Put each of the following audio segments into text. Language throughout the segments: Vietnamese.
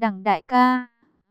Đằng đại ca,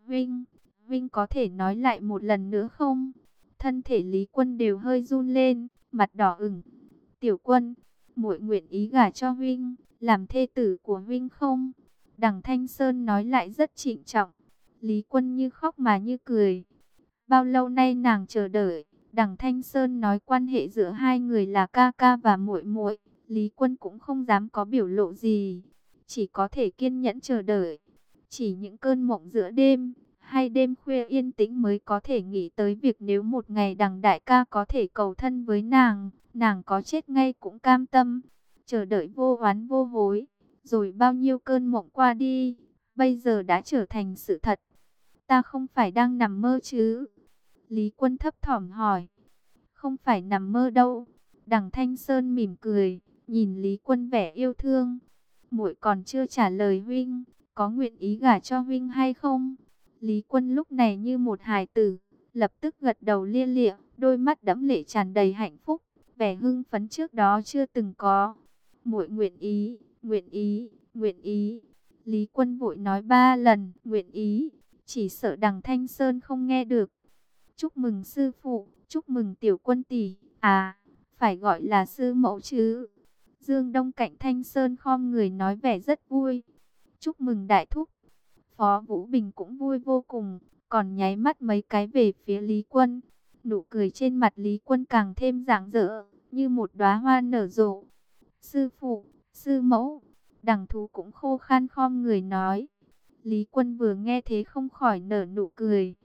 Vinh có thể nói lại một lần nữa không? Thân thể Lý Quân đều hơi run lên, mặt đỏ ửng. Tiểu Quân, muội nguyện ý gả cho Vinh, làm thê tử của Vinh không? Đằng Thanh Sơn nói lại rất trịnh trọng. Lý Quân như khóc mà như cười. Bao lâu nay nàng chờ đợi. Đằng Thanh Sơn nói quan hệ giữa hai người là ca ca và muội muội. Lý Quân cũng không dám có biểu lộ gì, chỉ có thể kiên nhẫn chờ đợi. Chỉ những cơn mộng giữa đêm, hay đêm khuya yên tĩnh mới có thể nghĩ tới việc nếu một ngày đằng đại ca có thể cầu thân với nàng có chết ngay cũng cam tâm. Chờ đợi vô oán vô hối, rồi bao nhiêu cơn mộng qua đi, bây giờ đã trở thành sự thật. Ta không phải đang nằm mơ chứ? Lý Quân thấp thỏm hỏi. Không phải nằm mơ đâu. Đằng Thanh Sơn mỉm cười, nhìn Lý Quân vẻ yêu thương. Muội còn chưa trả lời Vinh, có nguyện ý gả cho Vinh hay không? Lý Quân lúc này như một hài tử, lập tức gật đầu lia lịa, đôi mắt đẫm lệ tràn đầy hạnh phúc, vẻ hưng phấn trước đó chưa từng có. Muội nguyện ý, nguyện ý, nguyện ý. Lý Quân vội nói 3 lần, nguyện ý, chỉ sợ đằng Thanh Sơn không nghe được. Chúc mừng sư phụ, chúc mừng Tiểu Quân tỷ, à, phải gọi là sư mẫu chứ. Dương Đông cạnh Thanh Sơn khom người nói vẻ rất vui. Chúc mừng đại thúc. Phó Vũ Bình cũng vui vô cùng, còn nháy mắt mấy cái về phía Lý Quân. Nụ cười trên mặt Lý Quân càng thêm rạng rỡ, như một đóa hoa nở rộ. Sư phụ, sư mẫu, Đằng Thú cũng khô khan khom người nói. Lý Quân vừa nghe thế không khỏi nở nụ cười.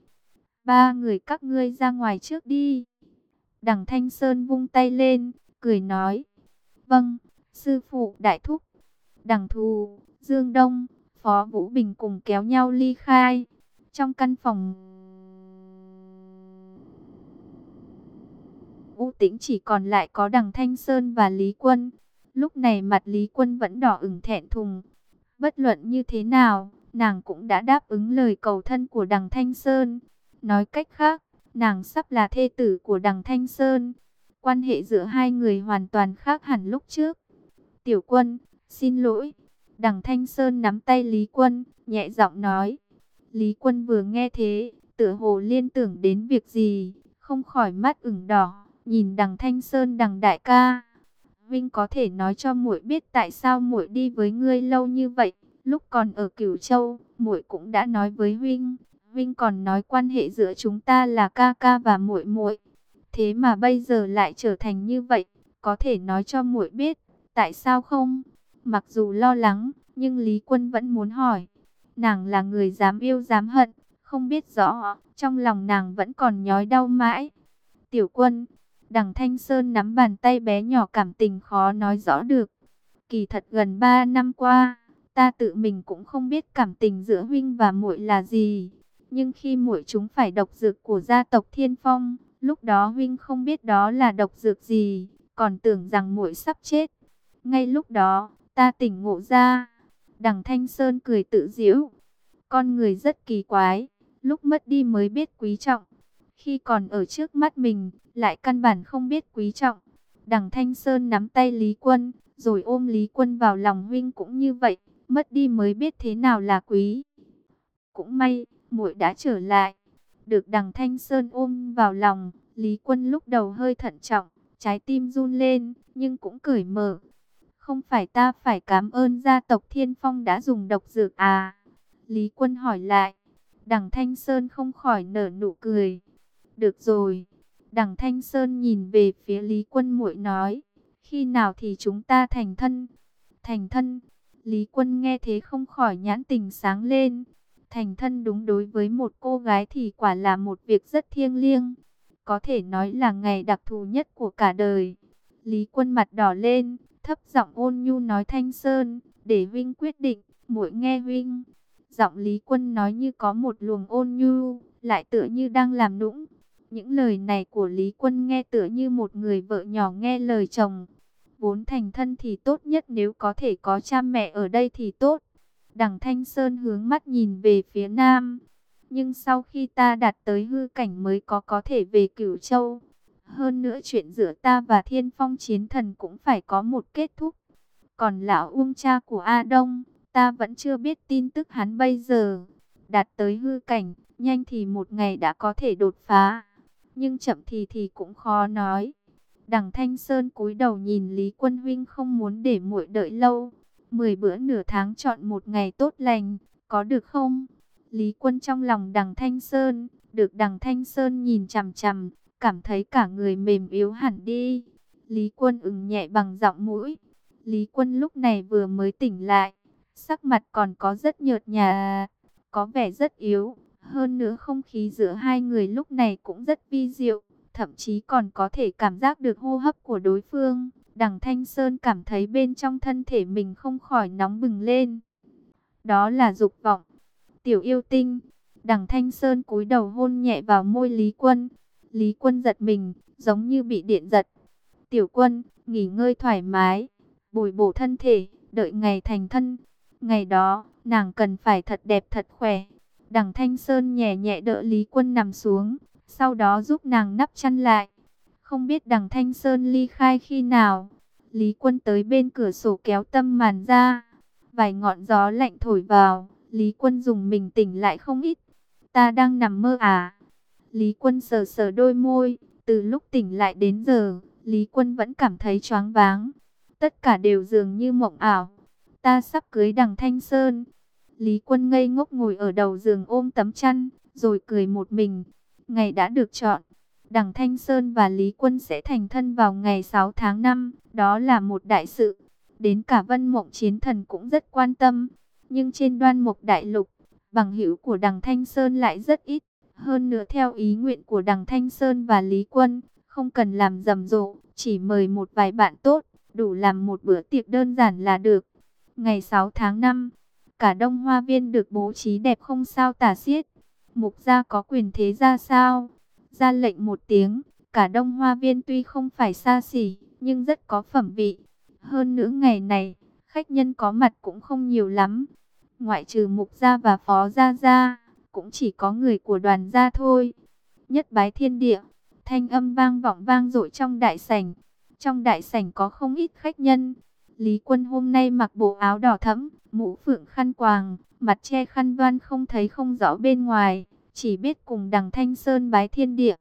3 người các ngươi ra ngoài trước đi. Đằng Thanh Sơn vung tay lên, cười nói. Vâng, sư phụ đại thúc. Đằng Thù, Dương Đông, Phó Vũ Bình cùng kéo nhau ly khai. Trong căn phòng u tĩnh chỉ còn lại có đằng Thanh Sơn và Lý Quân. Lúc này mặt Lý Quân vẫn đỏ ửng thẹn thùng. Bất luận như thế nào, nàng cũng đã đáp ứng lời cầu thân của đằng Thanh Sơn. Nói cách khác, nàng sắp là thê tử của đằng Thanh Sơn. Quan hệ giữa hai người hoàn toàn khác hẳn lúc trước. Tiểu Quân, xin lỗi. Đằng Thanh Sơn nắm tay Lý Quân, nhẹ giọng nói. Lý Quân vừa nghe thế, tựa hồ liên tưởng đến việc gì, không khỏi mắt ửng đỏ, nhìn đằng Thanh Sơn. Đằng đại ca, Vinh có thể nói cho muội biết tại sao muội đi với ngươi lâu như vậy? Lúc còn ở Cửu Châu, muội cũng đã nói với Vinh, Vinh còn nói quan hệ giữa chúng ta là ca ca và muội muội. Thế mà bây giờ lại trở thành như vậy, có thể nói cho muội biết tại sao không? Mặc dù lo lắng, nhưng Lý Quân vẫn muốn hỏi. Nàng là người dám yêu dám hận, không biết rõ, trong lòng nàng vẫn còn nhói đau mãi. Tiểu Quân, đằng Thanh Sơn nắm bàn tay bé nhỏ cảm tình khó nói rõ được. Kỳ thật gần 3 năm qua, ta tự mình cũng không biết cảm tình giữa huynh và muội là gì. Nhưng khi muội chúng phải độc dược của gia tộc Thiên Phong, lúc đó huynh không biết đó là độc dược gì, còn tưởng rằng muội sắp chết. Ngay lúc đó, ta tỉnh ngộ ra. Đằng Thanh Sơn cười tự giễu. Con người rất kỳ quái, lúc mất đi mới biết quý trọng. Khi còn ở trước mắt mình, lại căn bản không biết quý trọng. Đằng Thanh Sơn nắm tay Lý Quân, rồi ôm Lý Quân vào lòng. Huynh cũng như vậy, mất đi mới biết thế nào là quý. Cũng may, muội đã trở lại. Được đằng Thanh Sơn ôm vào lòng, Lý Quân lúc đầu hơi thận trọng, trái tim run lên, nhưng cũng cởi mở. Không phải ta phải cảm ơn gia tộc Thiên Phong đã dùng độc dược à? Lý Quân hỏi lại. Đằng Thanh Sơn không khỏi nở nụ cười. Được rồi. Đằng Thanh Sơn nhìn về phía Lý Quân muội nói. Khi nào thì chúng ta thành thân? Thành thân? Lý Quân nghe thế không khỏi nhãn tình sáng lên. Thành thân đúng đối với một cô gái thì quả là một việc rất thiêng liêng. Có thể nói là ngày đặc thù nhất của cả đời. Lý Quân mặt đỏ lên, thấp giọng ôn nhu nói. Thanh Sơn, để Vinh quyết định, muội nghe Vinh. Giọng Lý Quân nói như có một luồng ôn nhu, lại tựa như đang làm nũng. Những lời này của Lý Quân nghe tựa như một người vợ nhỏ nghe lời chồng. Vốn thành thân thì tốt nhất, nếu có thể có cha mẹ ở đây thì tốt. Đằng Thanh Sơn hướng mắt nhìn về phía nam. Nhưng sau khi ta đạt tới hư cảnh mới có thể về Cửu Châu. Hơn nữa chuyện giữa ta và Thiên Phong chiến thần cũng phải có một kết thúc. Còn lão Uông cha của A Đông, ta vẫn chưa biết tin tức hắn bây giờ. đạt tới hư cảnh, nhanh thì một ngày đã có thể đột phá, nhưng chậm thì cũng khó nói. Đằng Thanh Sơn cúi đầu nhìn Lý Quân huynh, không muốn để muội đợi lâu. 10 bữa nửa tháng chọn một ngày tốt lành, có được không? Lý Quân trong lòng Đằng Thanh Sơn, được Đằng Thanh Sơn nhìn chằm chằm, cảm thấy cả người mềm yếu hẳn đi. Lý Quân nhẹ bằng giọng mũi. Lý Quân lúc này vừa mới tỉnh lại, sắc mặt còn có rất nhợt nhạt, có vẻ rất yếu. Hơn nữa không khí giữa hai người lúc này cũng rất vi diệu, thậm chí còn có thể cảm giác được hô hấp của đối phương. Đằng Thanh Sơn cảm thấy bên trong thân thể mình không khỏi nóng bừng lên. Đó là dục vọng. Tiểu yêu tinh. Đằng Thanh Sơn cúi đầu hôn nhẹ vào môi Lý Quân. Lý Quân giật mình, giống như bị điện giật. Tiểu Quân, nghỉ ngơi thoải mái, bồi bổ thân thể, đợi ngày thành thân. Ngày đó, nàng cần phải thật đẹp thật khỏe. Đằng Thanh Sơn nhẹ nhẹ đỡ Lý Quân nằm xuống, sau đó giúp nàng nắp chăn lại. Không biết Đằng Thanh Sơn ly khai khi nào, Lý Quân tới bên cửa sổ kéo tấm màn ra. Vài ngọn gió lạnh thổi vào, Lý Quân dùng mình tỉnh lại không ít. Ta đang nằm mơ à? Lý Quân sờ sờ đôi môi, từ lúc tỉnh lại đến giờ, Lý Quân vẫn cảm thấy choáng váng. Tất cả đều dường như mộng ảo. Ta sắp cưới Đằng Thanh Sơn. Lý Quân ngây ngốc ngồi ở đầu giường ôm tấm chăn, rồi cười một mình. Ngày đã được chọn. Đằng Thanh Sơn và Lý Quân sẽ thành thân vào ngày 6 tháng 5. Đó là một đại sự. Đến cả Vân Mộng Chiến Thần cũng rất quan tâm. Nhưng trên Đoan Mộc Đại Lục, bằng hữu của Đằng Thanh Sơn lại rất ít. Hơn nữa theo ý nguyện của Đằng Thanh Sơn và Lý Quân, không cần làm rầm rộ, chỉ mời một vài bạn tốt, đủ làm một bữa tiệc đơn giản là được. Ngày 6 tháng 5, cả Đông Hoa Viên được bố trí đẹp không sao tả xiết. Mục gia có quyền thế ra sao? Ra lệnh một tiếng, cả Đông Hoa Viên tuy không phải xa xỉ, nhưng rất có phẩm vị. Hơn nữa ngày này, khách nhân có mặt cũng không nhiều lắm. Ngoại trừ Mục gia và Phó gia ra, cũng chỉ có người của Đoàn gia thôi. Nhất bái thiên địa, thanh âm vang vọng vang dội trong đại sảnh. Trong đại sảnh có không ít khách nhân. Lý Quân hôm nay mặc bộ áo đỏ thẫm, mũ phượng khăn quàng, mặt che khăn voan không thấy không rõ bên ngoài, chỉ biết cùng Đằng Thanh Sơn bái thiên địa.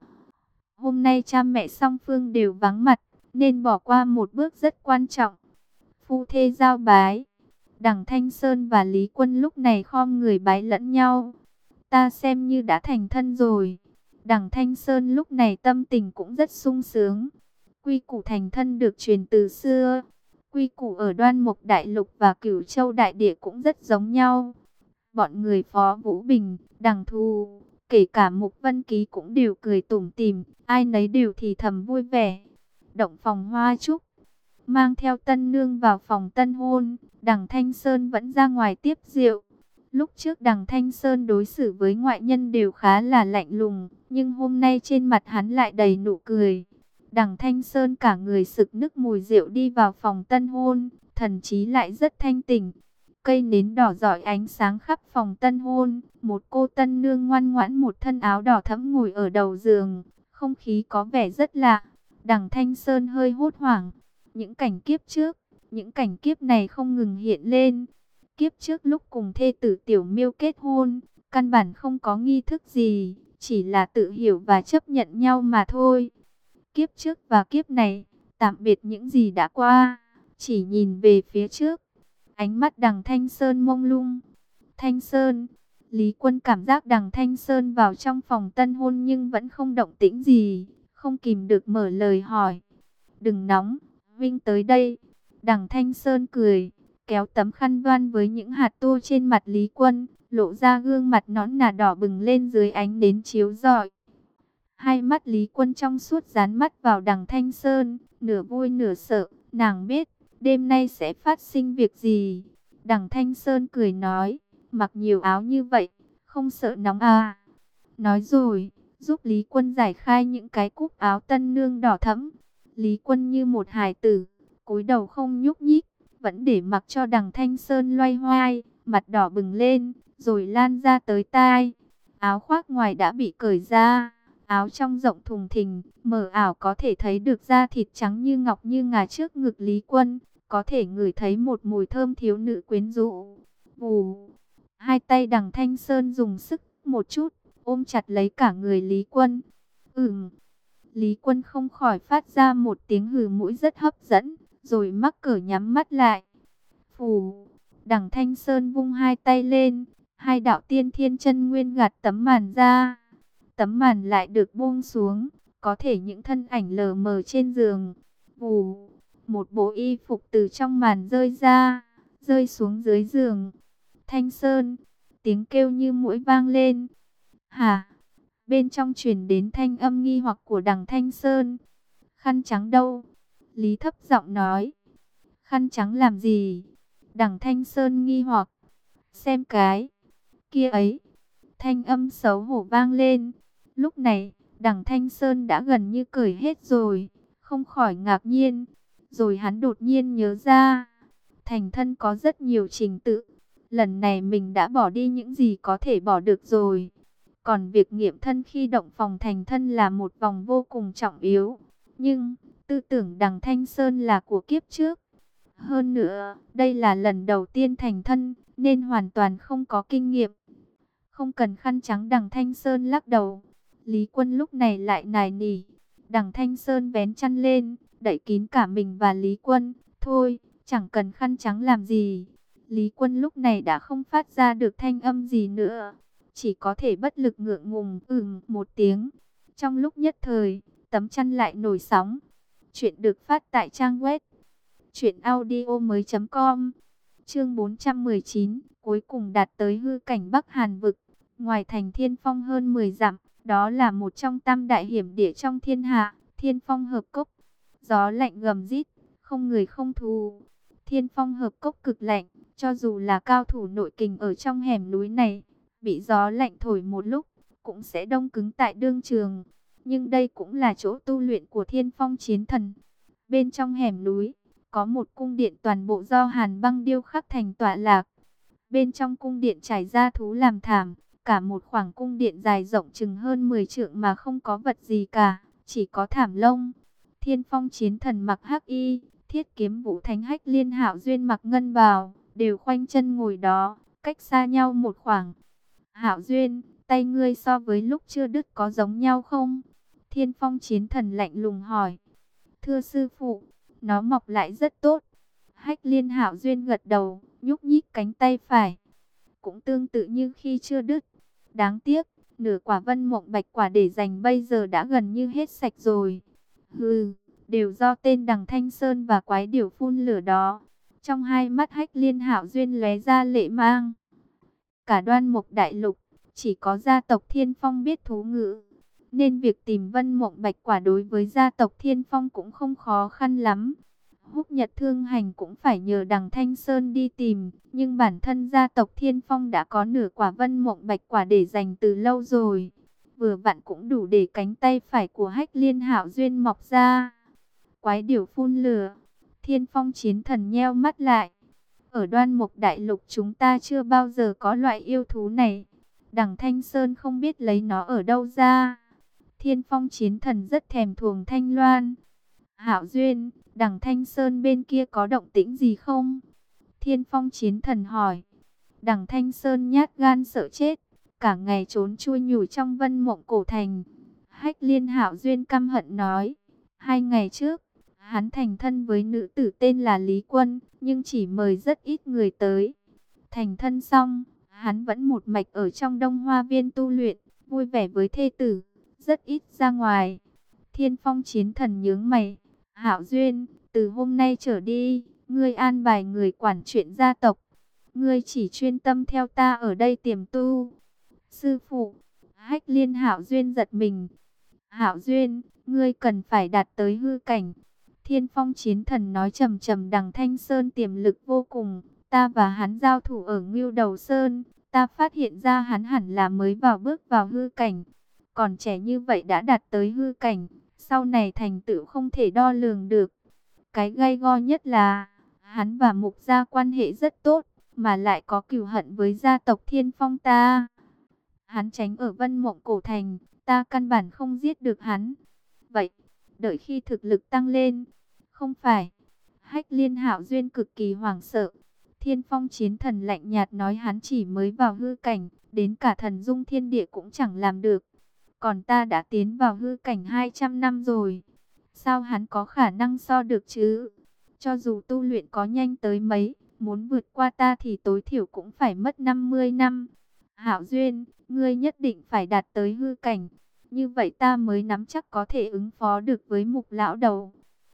Hôm nay cha mẹ song phương đều vắng mặt, nên bỏ qua một bước rất quan trọng. Phu thê giao bái. Đằng Thanh Sơn và Lý Quân lúc này khom người bái lẫn nhau. Ta xem như đã thành thân rồi. Đằng Thanh Sơn lúc này tâm tình cũng rất sung sướng. Quy củ thành thân được truyền từ xưa. Quy củ ở Đoan Mộc Đại Lục và Cửu Châu Đại Địa cũng rất giống nhau. Bọn người Phó Vũ Bình, Đằng Thu, kể cả Mục Vân Ký cũng đều cười tủm tỉm, ai nấy đều thì thầm vui vẻ. Động phòng hoa chúc, mang theo tân nương vào phòng tân hôn, Đằng Thanh Sơn vẫn ra ngoài tiếp rượu. Lúc trước Đằng Thanh Sơn đối xử với ngoại nhân đều khá là lạnh lùng, nhưng hôm nay trên mặt hắn lại đầy nụ cười. Đằng Thanh Sơn cả người sực nức mùi rượu đi vào phòng tân hôn, thần trí lại rất thanh tỉnh. Cây nến đỏ rọi ánh sáng khắp phòng tân hôn, một cô tân nương ngoan ngoãn một thân áo đỏ thẫm ngồi ở đầu giường, không khí có vẻ rất lạ. Đằng Thanh Sơn hơi hốt hoảng, những cảnh kiếp trước, những cảnh kiếp này không ngừng hiện lên. Kiếp trước lúc cùng thê tử Tiểu Miêu kết hôn, căn bản không có nghi thức gì, chỉ là tự hiểu và chấp nhận nhau mà thôi. Kiếp trước và kiếp này, tạm biệt những gì đã qua, chỉ nhìn về phía trước. Ánh mắt Đằng Thanh Sơn mông lung. Thanh Sơn, Lý Quân cảm giác Đằng Thanh Sơn vào trong phòng tân hôn nhưng vẫn không động tĩnh gì, không kìm được mở lời hỏi. Đừng nóng, Vinh tới đây. Đằng Thanh Sơn cười, kéo tấm khăn voan với những hạt tô trên mặt Lý Quân, lộ ra gương mặt nõn nà đỏ bừng lên dưới ánh nến chiếu rọi. Hai mắt Lý Quân trong suốt dán mắt vào Đằng Thanh Sơn, nửa vui nửa sợ, nàng biết đêm nay sẽ phát sinh việc gì. Đằng Thanh Sơn cười nói, mặc nhiều áo như vậy, không sợ nóng à? Nói rồi, giúp Lý Quân giải khai những cái cúc áo tân nương đỏ thẫm. Lý Quân như một hài tử, cúi đầu không nhúc nhích, vẫn để mặc cho Đằng Thanh Sơn loay hoay, mặt đỏ bừng lên, rồi lan ra tới tai. Áo khoác ngoài đã bị cởi ra, áo trong rộng thùng thình, mờ ảo có thể thấy được da thịt trắng như ngọc như ngà trước ngực Lý Quân, có thể ngửi thấy một mùi thơm thiếu nữ quyến rũ. Vù, Hai tay Đằng Thanh Sơn dùng sức một chút, ôm chặt lấy cả người Lý Quân. Lý Quân không khỏi phát ra một tiếng hừ mũi rất hấp dẫn, rồi mắc cỡ nhắm mắt lại. Phù, Đằng Thanh Sơn vung hai tay lên, hai đạo tiên thiên chân nguyên gạt tấm màn ra. Tấm màn lại được buông xuống, có thể những thân ảnh lờ mờ trên giường. Vù, một bộ y phục từ trong màn rơi ra, rơi xuống dưới giường. Thanh Sơn, tiếng kêu như muỗi vang lên. Hả? Bên trong truyền đến thanh âm nghi hoặc của Đằng Thanh Sơn. Khăn trắng đâu? Lý thấp giọng nói. Khăn trắng làm gì? Đằng Thanh Sơn nghi hoặc. Xem cái kia ấy. Thanh âm xấu hổ vang lên. Lúc này, Đằng Thanh Sơn đã gần như cởi hết rồi, không khỏi ngạc nhiên. Rồi hắn đột nhiên nhớ ra, thành thân có rất nhiều trình tự. Lần này mình đã bỏ đi những gì có thể bỏ được rồi. Còn việc nghiệm thân khi động phòng thành thân là một vòng vô cùng trọng yếu. Nhưng, tư tưởng Đằng Thanh Sơn là của kiếp trước. Hơn nữa, đây là lần đầu tiên thành thân, nên hoàn toàn không có kinh nghiệm. Không cần khăn trắng, Đằng Thanh Sơn lắc đầu. Lý Quân lúc này lại nài nỉ. Đằng Thanh Sơn vén chăn lên, đậy kín cả mình và Lý Quân. Thôi, chẳng cần khăn trắng làm gì. Lý Quân lúc này đã không phát ra được thanh âm gì nữa, chỉ có thể bất lực ngượng ngùng một tiếng. Trong lúc nhất thời, tấm chăn lại nổi sóng. Chuyện được phát tại trang web truyệnaudiomoi.com. Chương 419, cuối cùng đạt tới hư cảnh Bắc Hàn vực. Ngoài thành Thiên Phong hơn 10 dặm, đó là một trong tam đại hiểm địa trong thiên hạ, Thiên Phong Hợp Cốc. Gió lạnh gầm rít, không người không thù. Thiên Phong Hợp Cốc cực lạnh, cho dù là cao thủ nội kình ở trong hẻm núi này, bị gió lạnh thổi một lúc, cũng sẽ đông cứng tại đương trường. Nhưng đây cũng là chỗ tu luyện của Thiên Phong Chiến Thần. Bên trong hẻm núi, có một cung điện toàn bộ do hàn băng điêu khắc thành tọa lạc. Bên trong cung điện trải ra thú làm thảm, cả một khoảng cung điện dài rộng chừng hơn 10 trượng mà không có vật gì cả, chỉ có thảm lông. Thiên Phong Chiến Thần mặc hắc y, Thiết Kiếm Vũ Thánh Hách Liên Hạo Duyên mặc ngân bào, đều khoanh chân ngồi đó, cách xa nhau một khoảng. Hạo Duyên, tay ngươi so với lúc chưa đứt có giống nhau không? Thiên Phong Chiến Thần lạnh lùng hỏi. Thưa sư phụ, nó mọc lại rất tốt. Hách Liên Hạo Duyên gật đầu, nhúc nhích cánh tay phải. Cũng tương tự như khi chưa đứt. Đáng tiếc, nửa quả Vân Mộng Bạch quả để dành bây giờ đã gần như hết sạch rồi. Hừ, đều do tên Đằng Thanh Sơn và quái điểu phun lửa đó. Trong hai mắt Hách Liên Hạo Duyên lóe ra lệ mang. Cả Đoan Mục Đại Lục, chỉ có gia tộc Thiên Phong biết thú ngữ, nên việc tìm Vân Mộng Bạch quả đối với gia tộc Thiên Phong cũng không khó khăn lắm. Húc Nhật Thương Hành cũng phải nhờ Đằng Thanh Sơn đi tìm, nhưng bản thân gia tộc Thiên Phong đã có nửa quả Vân Mộng Bạch quả để dành từ lâu rồi. Vừa vặn cũng đủ để cánh tay phải của Hách Liên Hạo Duyên mọc ra. Quái điểu phun lửa, Thiên Phong Chiến Thần nheo mắt lại. Ở Đoan Mục Đại Lục chúng ta chưa bao giờ có loại yêu thú này. Đằng Thanh Sơn không biết lấy nó ở đâu ra. Thiên Phong Chiến Thần rất thèm thuồng thanh loan. Hạo Duyên, Đằng Thanh Sơn bên kia có động tĩnh gì không? Thiên Phong Chiến Thần hỏi. Đằng Thanh Sơn nhát gan sợ chết, cả ngày trốn chui nhủi trong Vân Mộng Cổ Thành. Hách Liên Hạo Duyên căm hận nói. 2 ngày trước, hắn thành thân với nữ tử tên là Lý Quân, nhưng chỉ mời rất ít người tới. Thành thân xong, hắn vẫn một mạch ở trong Đông Hoa Viên tu luyện, vui vẻ với thê tử, rất ít ra ngoài. Thiên Phong Chiến Thần nhướng mày. Hạo Duyên, từ hôm nay trở đi, ngươi an bài người quản chuyện gia tộc. Ngươi chỉ chuyên tâm theo ta ở đây tiềm tu. Sư phụ, Hách Liên Hạo Duyên giật mình. Hạo Duyên, ngươi cần phải đạt tới hư cảnh. Thiên Phong Chiến Thần nói trầm trầm. Đằng Thanh Sơn tiềm lực vô cùng. Ta và hắn giao thủ ở Ngưu Đầu Sơn. Ta phát hiện ra hắn hẳn là mới bước vào hư cảnh. Còn trẻ như vậy đã đạt tới hư cảnh, sau này thành tựu không thể đo lường được. Cái gay go nhất là, hắn và Mục gia quan hệ rất tốt, mà lại có cừu hận với gia tộc Thiên Phong ta. Hắn tránh ở Vân Mộng Cổ Thành, ta căn bản không giết được hắn. Vậy, đợi khi thực lực tăng lên, không phải. Hách Liên Hạo Duyên cực kỳ hoảng sợ. Thiên Phong Chiến Thần lạnh nhạt nói, hắn chỉ mới vào hư cảnh, đến cả thần dung thiên địa cũng chẳng làm được. Còn ta đã tiến vào hư cảnh 200 năm rồi. Sao hắn có khả năng so được chứ? Cho dù tu luyện có nhanh tới mấy, muốn vượt qua ta thì tối thiểu cũng phải mất 50 năm. Hạo Duyên, ngươi nhất định phải đạt tới hư cảnh. Như vậy ta mới nắm chắc có thể ứng phó được với Mục lão đầu.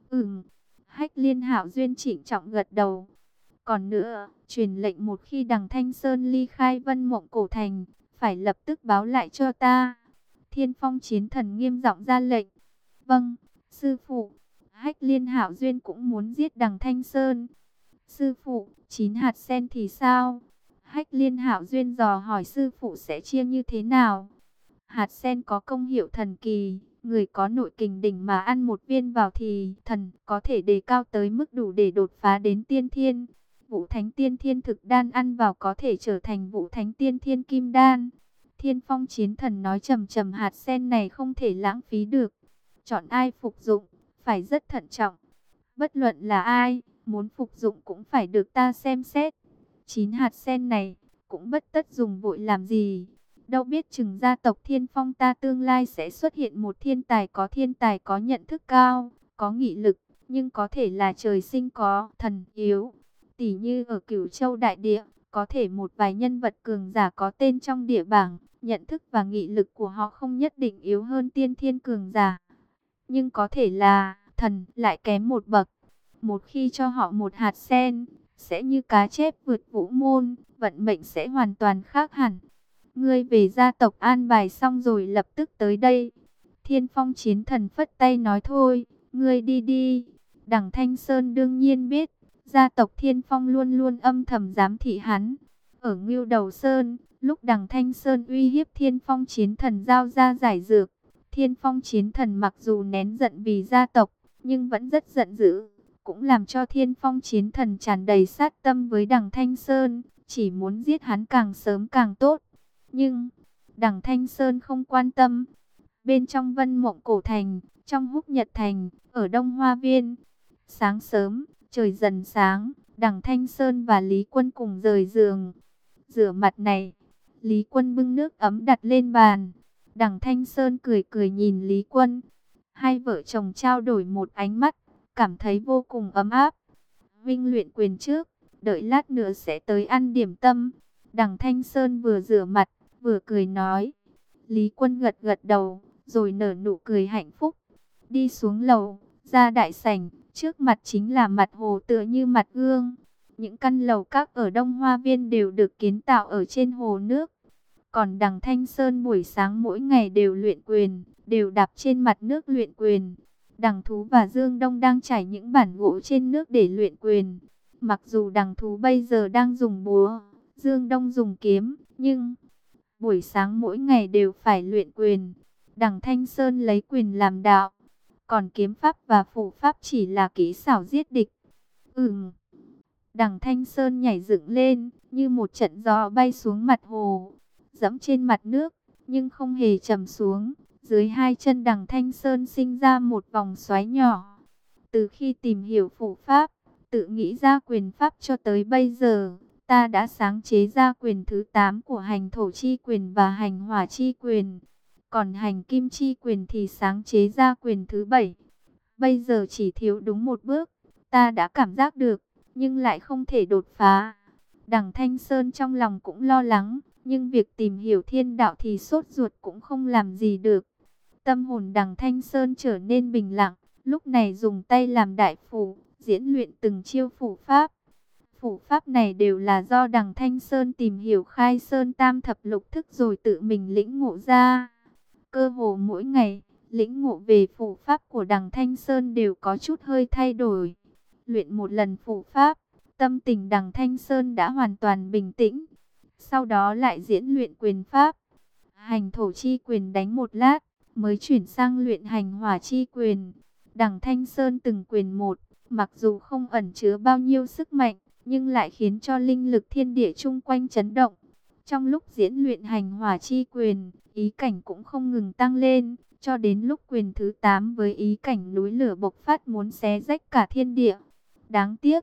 Hách Liên Hạo Duyên trịnh trọng gật đầu. Còn nữa, truyền lệnh một khi Đằng Thanh Sơn ly khai Vân Mộng Cổ Thành, phải lập tức báo lại cho ta. Thiên Phong Chiến Thần nghiêm giọng ra lệnh. Vâng, sư phụ. Hách Liên Hạo Duyên cũng muốn giết Đằng Thanh Sơn. Sư phụ, 9 hạt sen thì sao? Hách Liên Hạo Duyên dò hỏi sư phụ sẽ chia như thế nào? Hạt sen có công hiệu thần kỳ, người có nội kình đỉnh mà ăn một viên vào thì thần có thể đề cao tới mức đủ để đột phá đến tiên thiên. Vũ Thánh Tiên Thiên thực đan ăn vào có thể trở thành Vũ Thánh Tiên Thiên Kim Đan. Thiên Phong Chiến Thần nói trầm trầm, hạt sen này không thể lãng phí được. Chọn ai phục dụng, phải rất thận trọng. Bất luận là ai, muốn phục dụng cũng phải được ta xem xét. 9 hạt sen này, cũng bất tất dùng vội làm gì. Đâu biết chừng gia tộc Thiên Phong ta tương lai sẽ xuất hiện một thiên tài có nhận thức cao, có nghị lực, nhưng có thể là trời sinh có thần yếu. Tỷ như ở Cửu Châu Đại Địa, có thể một vài nhân vật cường giả có tên trong địa bảng, nhận thức và nghị lực của họ không nhất định yếu hơn tiên thiên cường giả. Nhưng có thể là thần lại kém một bậc. Một khi cho họ một hạt sen, sẽ như cá chép vượt vũ môn, vận mệnh sẽ hoàn toàn khác hẳn. Ngươi về gia tộc an bài xong rồi lập tức tới đây. Thiên Phong Chiến Thần phất tay nói, thôi, ngươi đi đi. Đằng Thanh Sơn đương nhiên biết, gia tộc Thiên Phong luôn luôn âm thầm giám thị hắn. Ở Ngưu Đầu Sơn, lúc Đằng Thanh Sơn uy hiếp Thiên Phong Chiến Thần giao ra giải dược, Thiên Phong Chiến Thần mặc dù nén giận vì gia tộc, nhưng vẫn rất giận dữ, cũng làm cho Thiên Phong Chiến Thần tràn đầy sát tâm với Đằng Thanh Sơn, chỉ muốn giết hắn càng sớm càng tốt. Nhưng Đằng Thanh Sơn không quan tâm. Bên trong Vân Mộng Cổ Thành, trong Húc Nhật Thành, ở Đông Hoa Viên, sáng sớm, trời dần sáng, Đằng Thanh Sơn và Lý Quân cùng rời giường. Rửa mặt này, Lý Quân bưng nước ấm đặt lên bàn. Đằng Thanh Sơn cười cười nhìn Lý Quân. Hai vợ chồng trao đổi một ánh mắt, cảm thấy vô cùng ấm áp. Vinh luyện quyền trước, đợi lát nữa sẽ tới ăn điểm tâm. Đằng Thanh Sơn vừa rửa mặt, vừa cười nói. Lý Quân gật gật đầu, rồi nở nụ cười hạnh phúc. Đi xuống lầu, ra đại sảnh, trước mặt chính là mặt hồ tựa như mặt gương. Những căn lầu các ở Đông Hoa Viên đều được kiến tạo ở trên hồ nước. Còn Đằng Thanh Sơn buổi sáng mỗi ngày đều luyện quyền, đều đạp trên mặt nước luyện quyền. Đằng Thú và Dương Đông đang trải những bản gỗ trên nước để luyện quyền. Mặc dù Đằng Thú bây giờ đang dùng búa, Dương Đông dùng kiếm, nhưng buổi sáng mỗi ngày đều phải luyện quyền. Đằng Thanh Sơn lấy quyền làm đạo, còn kiếm pháp và phủ pháp chỉ là kỹ xảo giết địch. Đằng Thanh Sơn nhảy dựng lên, như một trận gió bay xuống mặt hồ, dẫm trên mặt nước, nhưng không hề trầm xuống. Dưới hai chân Đằng Thanh Sơn sinh ra một vòng xoáy nhỏ. Từ khi tìm hiểu phủ pháp, tự nghĩ ra quyền pháp cho tới bây giờ, ta đã sáng chế ra quyền thứ 8 của hành thổ chi quyền và hành hỏa chi quyền. Còn hành kim chi quyền thì sáng chế ra quyền thứ 7. Bây giờ chỉ thiếu đúng một bước, ta đã cảm giác được, nhưng lại không thể đột phá. Đằng Thanh Sơn trong lòng cũng lo lắng, nhưng việc tìm hiểu thiên đạo thì sốt ruột cũng không làm gì được. Tâm hồn Đằng Thanh Sơn trở nên bình lặng, lúc này dùng tay làm đại phủ, diễn luyện từng chiêu phủ pháp. Phủ pháp này đều là do Đằng Thanh Sơn tìm hiểu Khai Sơn Tam Thập Lục Thức rồi tự mình lĩnh ngộ ra. Cơ hồ mỗi ngày, lĩnh ngộ về phủ pháp của Đằng Thanh Sơn đều có chút hơi thay đổi. Luyện một lần phủ pháp, tâm tình Đằng Thanh Sơn đã hoàn toàn bình tĩnh. Sau đó lại diễn luyện quyền pháp. Hành thổ chi quyền đánh một lát, mới chuyển sang luyện hành hỏa chi quyền. Đằng Thanh Sơn từng quyền một, mặc dù không ẩn chứa bao nhiêu sức mạnh, nhưng lại khiến cho linh lực thiên địa chung quanh chấn động. Trong lúc diễn luyện hành hỏa chi quyền, ý cảnh cũng không ngừng tăng lên, cho đến lúc quyền thứ 8 với ý cảnh núi lửa bộc phát muốn xé rách cả thiên địa. Đáng tiếc,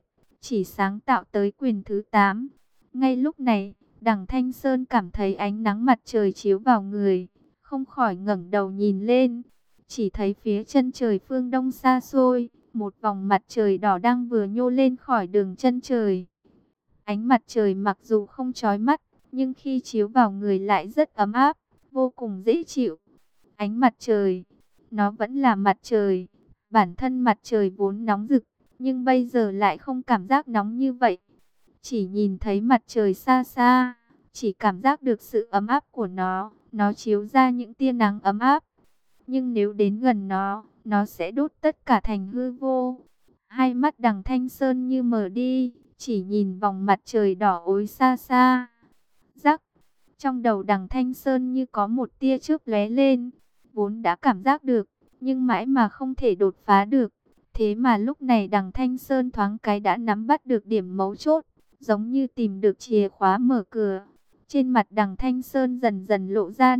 chỉ sáng tạo tới quyền thứ 8. Ngay lúc này, Đằng Thanh Sơn cảm thấy ánh nắng mặt trời chiếu vào người, không khỏi ngẩng đầu nhìn lên, chỉ thấy phía chân trời phương đông xa xôi, một vòng mặt trời đỏ đang vừa nhô lên khỏi đường chân trời. Ánh mặt trời mặc dù không chói mắt, nhưng khi chiếu vào người lại rất ấm áp, vô cùng dễ chịu. Ánh mặt trời, nó vẫn là mặt trời, bản thân mặt trời vốn nóng rực, nhưng bây giờ lại không cảm giác nóng như vậy. Chỉ nhìn thấy mặt trời xa xa, chỉ cảm giác được sự ấm áp của nó chiếu ra những tia nắng ấm áp. Nhưng nếu đến gần nó sẽ đốt tất cả thành hư vô. Hai mắt Đằng Thanh Sơn như mở đi, chỉ nhìn vòng mặt trời đỏ ối xa xa. Rắc, trong đầu Đằng Thanh Sơn như có một tia chớp lóe lên, vốn đã cảm giác được, nhưng mãi mà không thể đột phá được. Thế mà lúc này Đằng Thanh Sơn thoáng cái đã nắm bắt được điểm mấu chốt, giống như tìm được chìa khóa mở cửa. Trên mặt Đằng Thanh Sơn dần dần lộ ra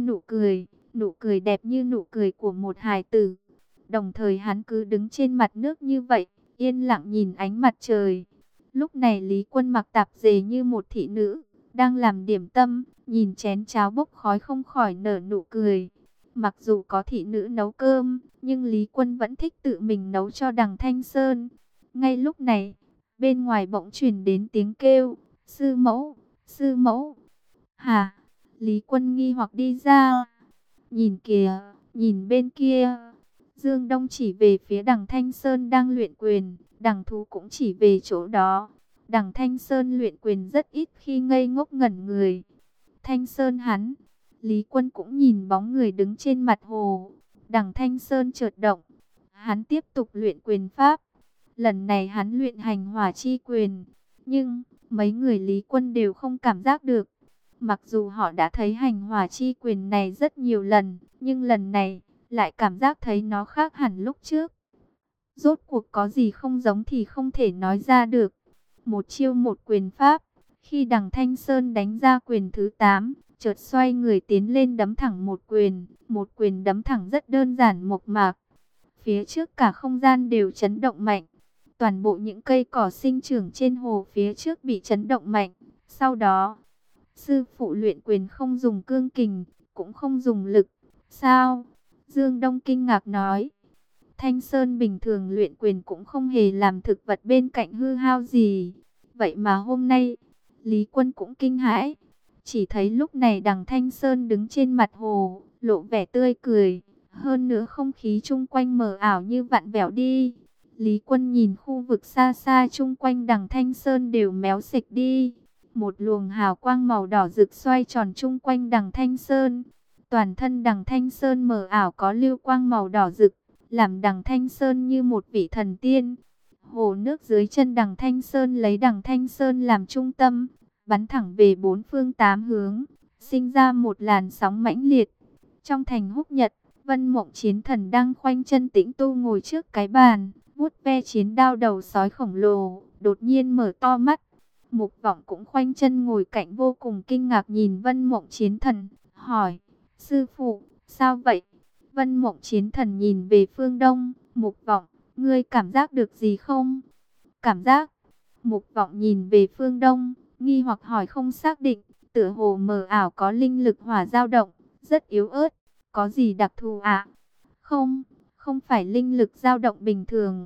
nụ cười đẹp như nụ cười của một hài tử. Đồng thời hắn cứ đứng trên mặt nước như vậy, yên lặng nhìn ánh mặt trời. Lúc này Lý Quân mặc tạp dề như một thị nữ, đang làm điểm tâm, nhìn chén cháo bốc khói không khỏi nở nụ cười. Mặc dù có thị nữ nấu cơm, nhưng Lý Quân vẫn thích tự mình nấu cho Đằng Thanh Sơn. Ngay lúc này, bên ngoài bỗng truyền đến tiếng kêu, sư mẫu, sư mẫu. Hả? Lý Quân nghi hoặc đi ra. Nhìn kìa, nhìn bên kia. Dương Đông chỉ về phía Đằng Thanh Sơn đang luyện quyền, Đằng Thú cũng chỉ về chỗ đó. Đằng Thanh Sơn luyện quyền rất ít khi ngây ngốc ngẩn người. Thanh Sơn hắn, Lý Quân cũng nhìn bóng người đứng trên mặt hồ. Đằng Thanh Sơn chợt động, hắn tiếp tục luyện quyền pháp. Lần này hắn luyện hành hỏa chi quyền, nhưng mấy người Lý Quân đều không cảm giác được. Mặc dù họ đã thấy hành hỏa chi quyền này rất nhiều lần, nhưng lần này lại cảm giác thấy nó khác hẳn lúc trước. Rốt cuộc có gì không giống thì không thể nói ra được. Một chiêu một quyền pháp, khi Đằng Thanh Sơn đánh ra quyền thứ 8, chợt xoay người tiến lên đấm thẳng một quyền đấm thẳng rất đơn giản mộc mạc. Phía trước cả không gian đều chấn động mạnh. Toàn bộ những cây cỏ sinh trưởng trên hồ phía trước bị chấn động mạnh. Sau đó, sư phụ luyện quyền không dùng cương kình, cũng không dùng lực. Sao? Dương Đông kinh ngạc nói. Thanh Sơn bình thường luyện quyền cũng không hề làm thực vật bên cạnh hư hao gì. Vậy mà hôm nay, Lý Quân cũng kinh hãi. Chỉ thấy lúc này Đằng Thanh Sơn đứng trên mặt hồ, lộ vẻ tươi cười. Hơn nữa không khí chung quanh mờ ảo như vặn vẹo đi. Lý Quân nhìn khu vực xa xa chung quanh Đằng Thanh Sơn đều méo xịch đi. Một luồng hào quang màu đỏ rực xoay tròn chung quanh Đằng Thanh Sơn. Toàn thân Đằng Thanh Sơn mờ ảo có lưu quang màu đỏ rực, làm Đằng Thanh Sơn như một vị thần tiên. Hồ nước dưới chân Đằng Thanh Sơn lấy Đằng Thanh Sơn làm trung tâm, bắn thẳng về bốn phương tám hướng, sinh ra một làn sóng mãnh liệt. Trong thành Húc Nhật, Vân Mộng Chiến Thần đang khoanh chân tĩnh tu ngồi trước cái bàn, vuốt ve chiến đao đầu sói khổng lồ, đột nhiên mở to mắt. Mục Vọng cũng khoanh chân ngồi cạnh vô cùng kinh ngạc nhìn Vân Mộng Chiến Thần, hỏi: sư phụ, sao vậy? Vân Mộng Chiến Thần nhìn về phương đông. Mục Vọng, ngươi cảm giác được gì không? Cảm giác? Mục Vọng nhìn về phương đông, nghi hoặc hỏi không xác định. Tựa hồ mờ ảo có linh lực hỏa dao động, rất yếu ớt. Có gì đặc thù ạ? Không, không phải linh lực dao động bình thường.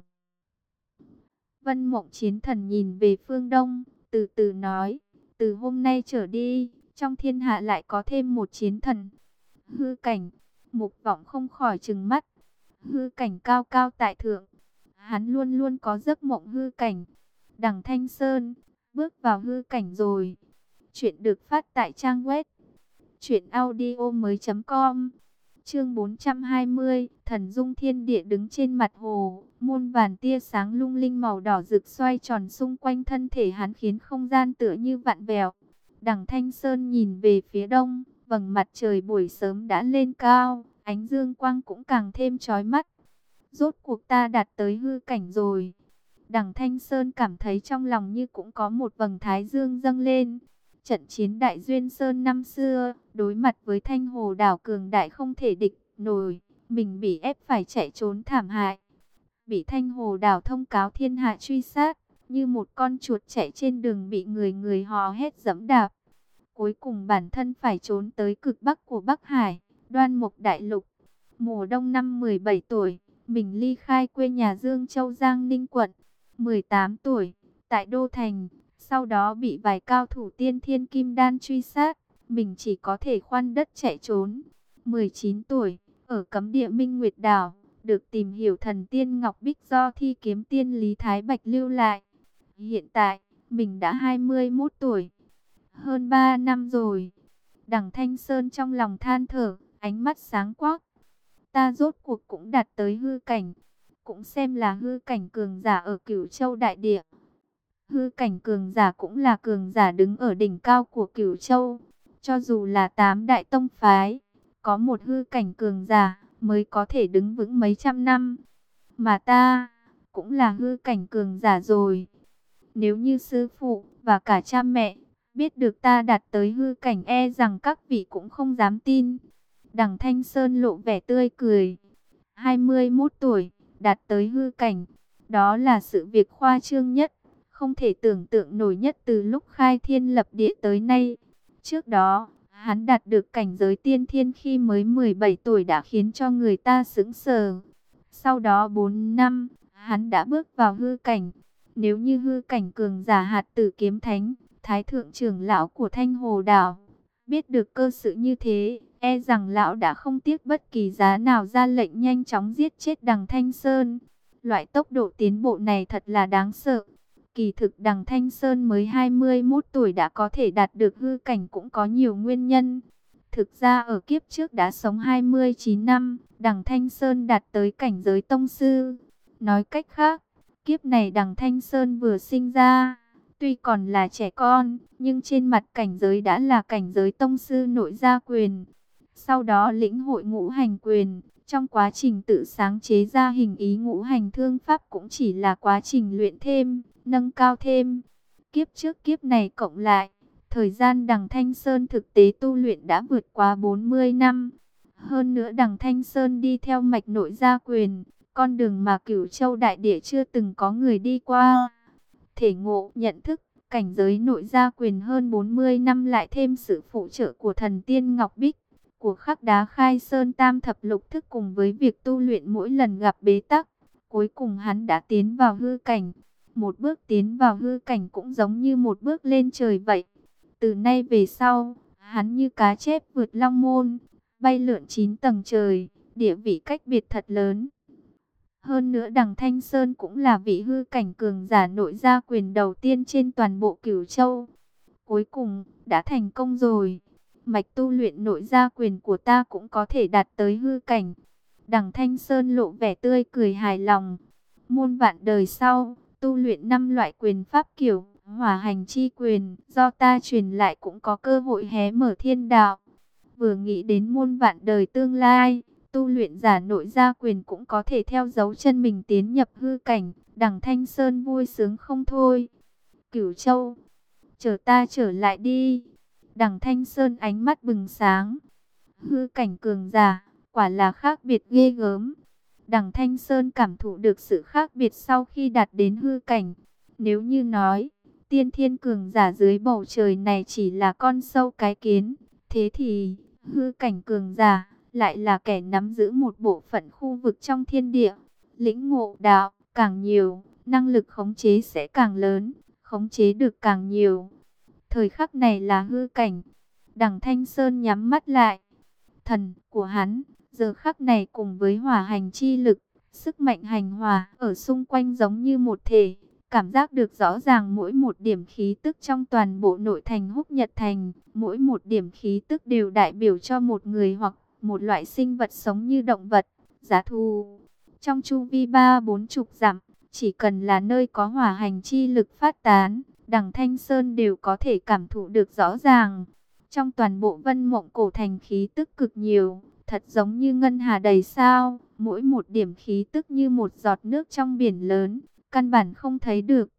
Vân Mộng Chiến Thần nhìn về phương đông, từ từ nói: từ hôm nay trở đi, trong thiên hạ lại có thêm một chiến thần. Hư cảnh. Mục Vọng không khỏi trừng mắt. Hư cảnh cao cao tại thượng. Hắn luôn luôn có giấc mộng hư cảnh. Đằng Thanh Sơn bước vào hư cảnh rồi. Chuyện được phát tại trang web truyệnaudiomoi.com. Chương 420, Thần Dung Thiên Địa đứng trên mặt hồ, muôn vàn tia sáng lung linh màu đỏ rực xoay tròn xung quanh thân thể hắn khiến không gian tựa như vặn vẹo. Đằng Thanh Sơn nhìn về phía đông, vầng mặt trời buổi sớm đã lên cao, ánh dương quang cũng càng thêm chói mắt. Rốt cuộc ta đạt tới hư cảnh rồi. Đằng Thanh Sơn cảm thấy trong lòng như cũng có một vầng thái dương dâng lên. Trận chiến Đại Duyên Sơn năm xưa, đối mặt với Thanh Hồ đảo cường đại không thể địch nổi, mình bị ép phải chạy trốn thảm hại. Bị Thanh Hồ đảo thông cáo thiên hạ truy sát, như một con chuột chạy trên đường bị người người hò hét giẫm đạp. Cuối cùng bản thân phải trốn tới cực bắc của Bắc Hải, Đoan Mục Đại Lục. Mùa đông năm 17 tuổi, mình ly khai quê nhà Dương Châu Giang Ninh quận. 18 tuổi, tại Đô Thành, sau đó bị vài cao thủ tiên thiên kim đan truy sát, mình chỉ có thể khoan đất chạy trốn. 19 tuổi, ở cấm địa Minh Nguyệt Đảo, được tìm hiểu thần tiên Ngọc Bích do Thi Kiếm Tiên Lý Thái Bạch lưu lại. Hiện tại, mình đã 21 tuổi, hơn 3 năm rồi. Đằng Thanh Sơn trong lòng than thở, ánh mắt sáng quắc. Ta rốt cuộc cũng đạt tới hư cảnh, cũng xem là hư cảnh cường giả ở Cửu Châu đại địa. Hư cảnh cường giả cũng là cường giả đứng ở đỉnh cao của Cửu Châu. Cho dù là 8 đại tông phái, có một hư cảnh cường giả mới có thể đứng vững mấy trăm năm. Mà ta cũng là hư cảnh cường giả rồi. Nếu như sư phụ và cả cha mẹ biết được ta đạt tới hư cảnh, e rằng các vị cũng không dám tin. Đằng Thanh Sơn lộ vẻ tươi cười. 21 tuổi, đạt tới hư cảnh, đó là sự việc khoa trương nhất, không thể tưởng tượng nổi nhất từ lúc khai thiên lập địa tới nay. Trước đó, hắn đạt được cảnh giới tiên thiên khi mới 17 tuổi đã khiến cho người ta sững sờ. Sau đó 4 năm, hắn đã bước vào hư cảnh. Nếu như hư cảnh cường giả Hạt Tử Kiếm Thánh, Thái thượng trưởng lão của Thanh Hồ Đảo, biết được cơ sự như thế, e rằng lão đã không tiếc bất kỳ giá nào ra lệnh nhanh chóng giết chết Đằng Thanh Sơn. Loại tốc độ tiến bộ này thật là đáng sợ. Kỳ thực Đằng Thanh Sơn mới 21 tuổi đã có thể đạt được hư cảnh cũng có nhiều nguyên nhân. Thực ra ở kiếp trước đã sống 29 năm, Đằng Thanh Sơn đạt tới cảnh giới tông sư. Nói cách khác, kiếp này Đằng Thanh Sơn vừa sinh ra, tuy còn là trẻ con, nhưng trên mặt cảnh giới đã là cảnh giới tông sư nội gia quyền. Sau đó lĩnh hội ngũ hành quyền, trong quá trình tự sáng chế ra hình ý ngũ hành thương pháp cũng chỉ là quá trình luyện thêm, nâng cao thêm. Kiếp trước kiếp này cộng lại, thời gian Đằng Thanh Sơn thực tế tu luyện đã vượt quá 40 năm. Hơn nữa Đằng Thanh Sơn đi theo mạch nội gia quyền, con đường mà Cửu Châu đại địa chưa từng có người đi qua. Thể ngộ, nhận thức, cảnh giới nội gia quyền hơn 40 năm lại thêm sự phụ trợ của thần tiên Ngọc Bích, của Khắc Đá Khai Sơn Tam Thập Lục Thức cùng với việc tu luyện mỗi lần gặp bế tắc. Cuối cùng hắn đã tiến vào hư cảnh. Một bước tiến vào hư cảnh cũng giống như một bước lên trời vậy. Từ nay về sau, hắn như cá chép vượt long môn, bay lượn 9 tầng trời, địa vị cách biệt thật lớn. Hơn nữa Đằng Thanh Sơn cũng là vị hư cảnh cường giả nội gia quyền đầu tiên trên toàn bộ Cửu Châu. Cuối cùng, đã thành công rồi. Mạch tu luyện nội gia quyền của ta cũng có thể đạt tới hư cảnh. Đằng Thanh Sơn lộ vẻ tươi cười hài lòng. Muôn vạn đời sau, tu luyện 5 loại quyền pháp kiểu hỏa hành chi quyền do ta truyền lại cũng có cơ hội hé mở thiên đạo. Vừa nghĩ đến muôn vạn đời tương lai, tu luyện giả nội gia quyền cũng có thể theo dấu chân mình tiến nhập hư cảnh. Đằng Thanh Sơn vui sướng không thôi. Cửu Châu, chờ ta trở lại đi. Đằng Thanh Sơn ánh mắt bừng sáng. Hư cảnh cường giả, quả là khác biệt ghê gớm. Đằng Thanh Sơn cảm thụ được sự khác biệt sau khi đạt đến hư cảnh. Nếu như nói, tiên thiên cường giả dưới bầu trời này chỉ là con sâu cái kiến, thế thì hư cảnh cường giả lại là kẻ nắm giữ một bộ phận khu vực trong thiên địa. Lĩnh ngộ đạo càng nhiều, năng lực khống chế sẽ càng lớn, khống chế được càng nhiều. Thời khắc này là hư cảnh. Đằng Thanh Sơn nhắm mắt lại. Thần của hắn, giờ khắc này cùng với hỏa hành chi lực, sức mạnh hành hỏa ở xung quanh giống như một thể. Cảm giác được rõ ràng mỗi một điểm khí tức trong toàn bộ nội thành Húc Nhật Thành. Mỗi một điểm khí tức đều đại biểu cho một người hoặc một loại sinh vật sống như động vật, giá thú. Trong chu vi 30-40 dặm, chỉ cần là nơi có hỏa hành chi lực phát tán, Đằng Thanh Sơn đều có thể cảm thụ được rõ ràng. Trong toàn bộ Vân Mộng Cổ Thành khí tức cực nhiều, thật giống như ngân hà đầy sao, mỗi một điểm khí tức như một giọt nước trong biển lớn, căn bản không thấy được.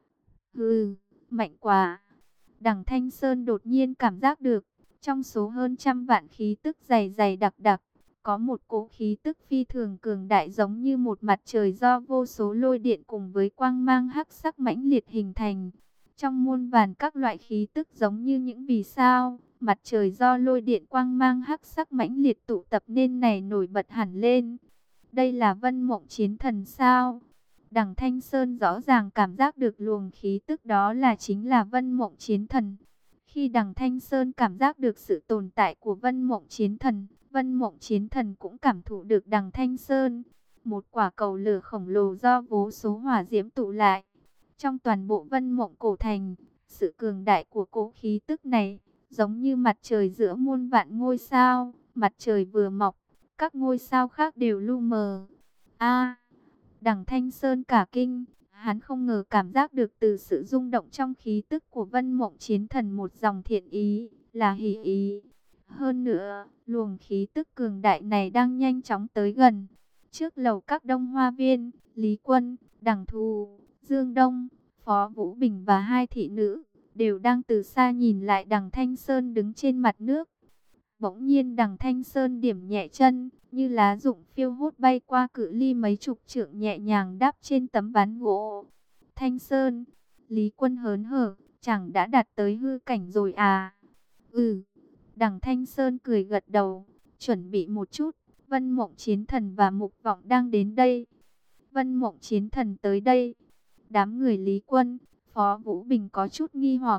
Hừ, mạnh quá. Đằng Thanh Sơn đột nhiên cảm giác được, trong số hơn trăm vạn khí tức dày dày đặc đặc, có một cỗ khí tức phi thường cường đại giống như một mặt trời do vô số lôi điện cùng với quang mang hắc sắc mãnh liệt hình thành. Trong muôn vàn các loại khí tức giống như những vì sao, mặt trời do lôi điện quang mang hắc sắc mãnh liệt tụ tập nên này nổi bật hẳn lên. Đây là Vân Mộng Chiến Thần sao? Đằng Thanh Sơn rõ ràng cảm giác được luồng khí tức đó là chính là Vân Mộng Chiến Thần. Khi Đằng Thanh Sơn cảm giác được sự tồn tại của Vân Mộng Chiến Thần, Vân Mộng Chiến Thần cũng cảm thụ được Đằng Thanh Sơn. Một quả cầu lửa khổng lồ do vô số hỏa diễm tụ lại. Trong toàn bộ Vân Mộng Cổ Thành, sự cường đại của cỗ khí tức này, giống như mặt trời giữa muôn vạn ngôi sao, mặt trời vừa mọc, các ngôi sao khác đều lu mờ. A, Đằng Thanh Sơn cả kinh, hắn không ngờ cảm giác được từ sự rung động trong khí tức của Vân Mộng Chiến Thần một dòng thiện ý, là hỷ ý. Hơn nữa, luồng khí tức cường đại này đang nhanh chóng tới gần. Trước lầu các Đông Hoa Viên, Lý Quân, Đằng Thù, Dương Đông, Phó Vũ Bình và hai thị nữ đều đang từ xa nhìn lại Đằng Thanh Sơn đứng trên mặt nước. Bỗng nhiên Đằng Thanh Sơn điểm nhẹ chân, như lá rụng phiêu hốt bay qua cự ly mấy chục trượng nhẹ nhàng đáp trên tấm ván gỗ. Thanh Sơn, Lý Quân hớn hở, chẳng đã đạt tới hư cảnh rồi à? Ừ, Đằng Thanh Sơn cười gật đầu, chuẩn bị một chút, Vân Mộng Chiến Thần và Mục Vọng đang đến đây. Vân Mộng Chiến Thần tới đây. Đám người Lý Quân, Phó Vũ Bình có chút nghi hoặc.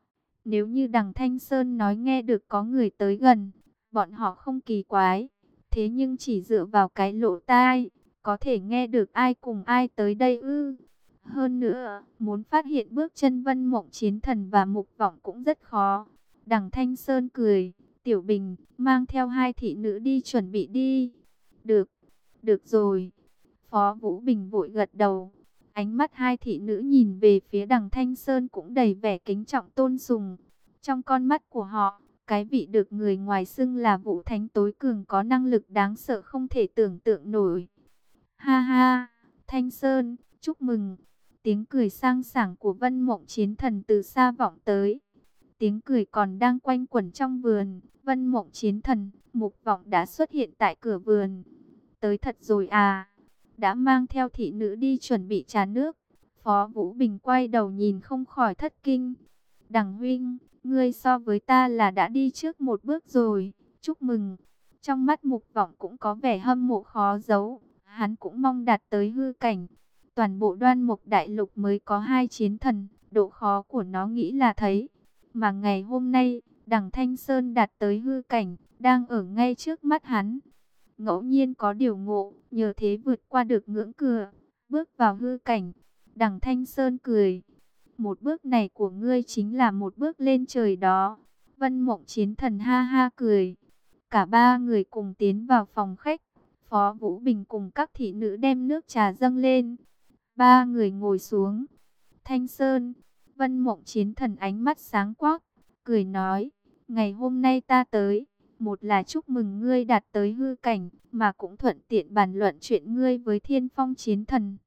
Nếu như Đằng Thanh Sơn nói nghe được có người tới gần, bọn họ không kỳ quái. Thế nhưng chỉ dựa vào cái lỗ tai, có thể nghe được ai cùng ai tới đây ư? Hơn nữa, muốn phát hiện bước chân Vân Mộng Chiến Thần và Mục Vọng cũng rất khó. Đằng Thanh Sơn cười, Tiểu Bình, mang theo hai thị nữ đi chuẩn bị đi. Được, được rồi. Phó Vũ Bình vội gật đầu. Ánh mắt hai thị nữ nhìn về phía Đằng Thanh Sơn cũng đầy vẻ kính trọng tôn sùng. Trong con mắt của họ, cái vị được người ngoài xưng là Vũ Thánh tối cường có năng lực đáng sợ không thể tưởng tượng nổi. Ha ha, Thanh Sơn, chúc mừng. Tiếng cười sang sảng của Vân Mộng Chiến Thần từ xa vọng tới. Tiếng cười còn đang quanh quẩn trong vườn. Vân Mộng Chiến Thần, Mục Vọng đã xuất hiện tại cửa vườn. Tới thật rồi à? Đã mang theo thị nữ đi chuẩn bị trà nước. Phó Vũ Bình quay đầu nhìn không khỏi thất kinh. Đằng huynh, ngươi so với ta là đã đi trước một bước rồi. Chúc mừng. Trong mắt Mục Vọng cũng có vẻ hâm mộ khó giấu. Hắn cũng mong đạt tới hư cảnh. Toàn bộ Đoan Mục Đại Lục mới có 2 chiến thần. Độ khó của nó nghĩ là thấy. Mà ngày hôm nay, Đằng Thanh Sơn đạt tới hư cảnh, đang ở ngay trước mắt hắn. Ngẫu nhiên có điều ngộ, nhờ thế vượt qua được ngưỡng cửa, bước vào hư cảnh. Đằng Thanh Sơn cười, một bước này của ngươi chính là một bước lên trời đó. Vân Mộng Chiến Thần ha ha cười. Cả ba người cùng tiến vào phòng khách. Phó Vũ Bình cùng các thị nữ đem nước trà dâng lên. Ba người ngồi xuống. Thanh Sơn, Vân Mộng Chiến Thần ánh mắt sáng quắc, cười nói, ngày hôm nay ta tới, một là chúc mừng ngươi đạt tới hư cảnh, mà cũng thuận tiện bàn luận chuyện ngươi với Thiên Phong Chiến Thần.